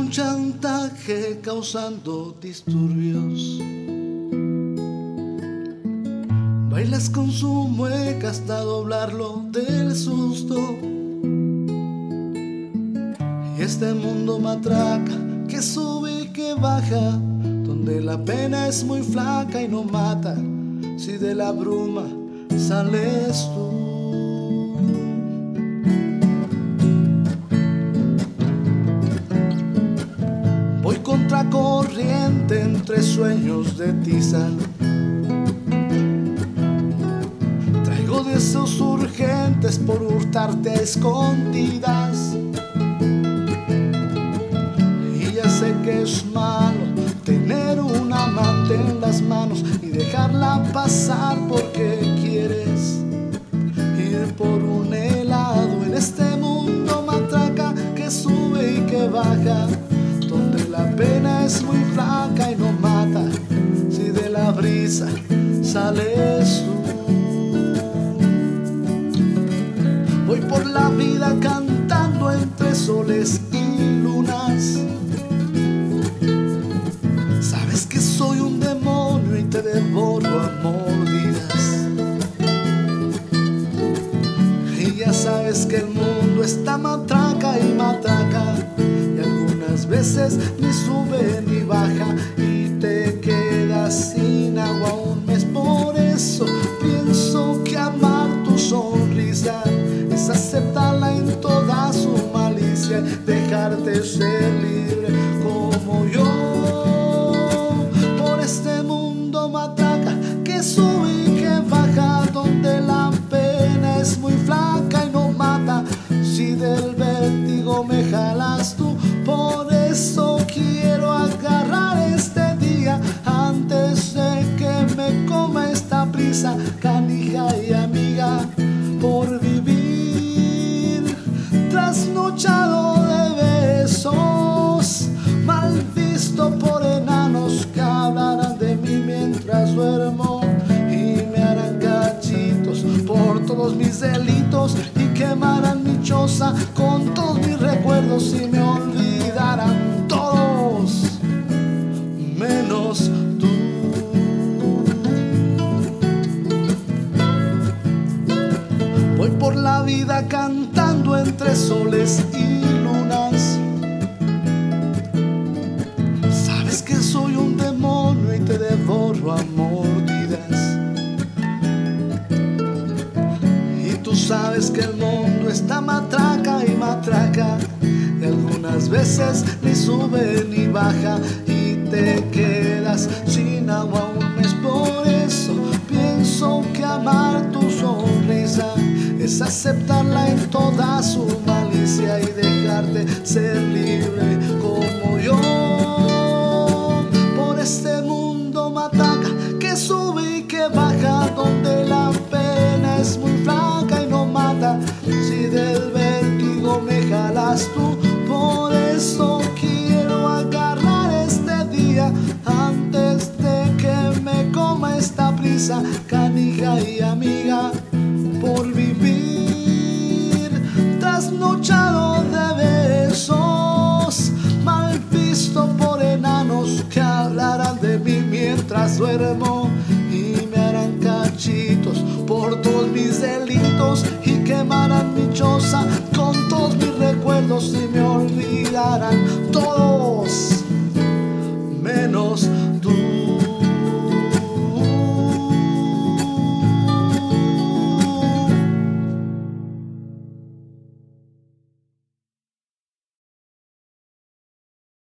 un chantaje causando disturbios. Bailas con su mueca hasta doblarlo del susto. Y este mundo matraca que sube y que baja, donde la pena es muy flaca y no mata, si de la bruma sales tú. Voy contracorriente entre sueños de tiza. Traigo deseos urgentes por hurtarte a escondidas. Y ya sé que es malo tener un amante en las manos y dejarla pasar porque quieres ir por un helado en este mundo matraca que sube y que baja, donde la pena es muy flaca y no mata, si de la brisa sales tú. Voy por la vida cantando entre soles y lunas. Sabes que soy un demonio y te devoro a mordidas. Y ya sabes que el mundo está matraca y matraca, y algunas veces ni sube ni baja y te quedas sin agua un mes. Por eso pienso que amar tu sonrisa es aceptarla en toda su malicia y dejarte ser libre como yo. Por este mundo matraca que sube y que baja, donde la pena es muy flaca y no mata, si del vértigo me jalas tú. Por eso quiero agarrar este día antes de que me coma esta prisa, canija y amiga, por vivir trasnochado de besos, mal visto por enanos que hablarán de mí mientras duermo y me harán cachitos por todos mis delitos y quemarán mi choza con todos mis recuerdos y me olvidarán todos menos tú. Voy por la vida cantando entre soles y lunas. Sabes que soy un demonio y te devoro a mordidas. Y tú sabes que el mundo está matraca y matraca, y algunas veces ni sube ni baja y te quedas sin agua un mes. Por eso pienso que amar tu sonrisa es aceptarla en toda su malicia y dejarte ser libre como yo. Por este mundo matraca que sube y que baja, donde la pena es muy flaca y no mata, si del vértigo me jalas tú. Por eso quiero agarrar este día antes de que me coma esta prisa, canija y amiga, por vivir trasnochado de besos, mal visto por enanos que hablarán de mí mientras duermo y me harán cachitos por todos mis delitos y quemarán mi choza con todos mis recuerdos y me olvidarán todo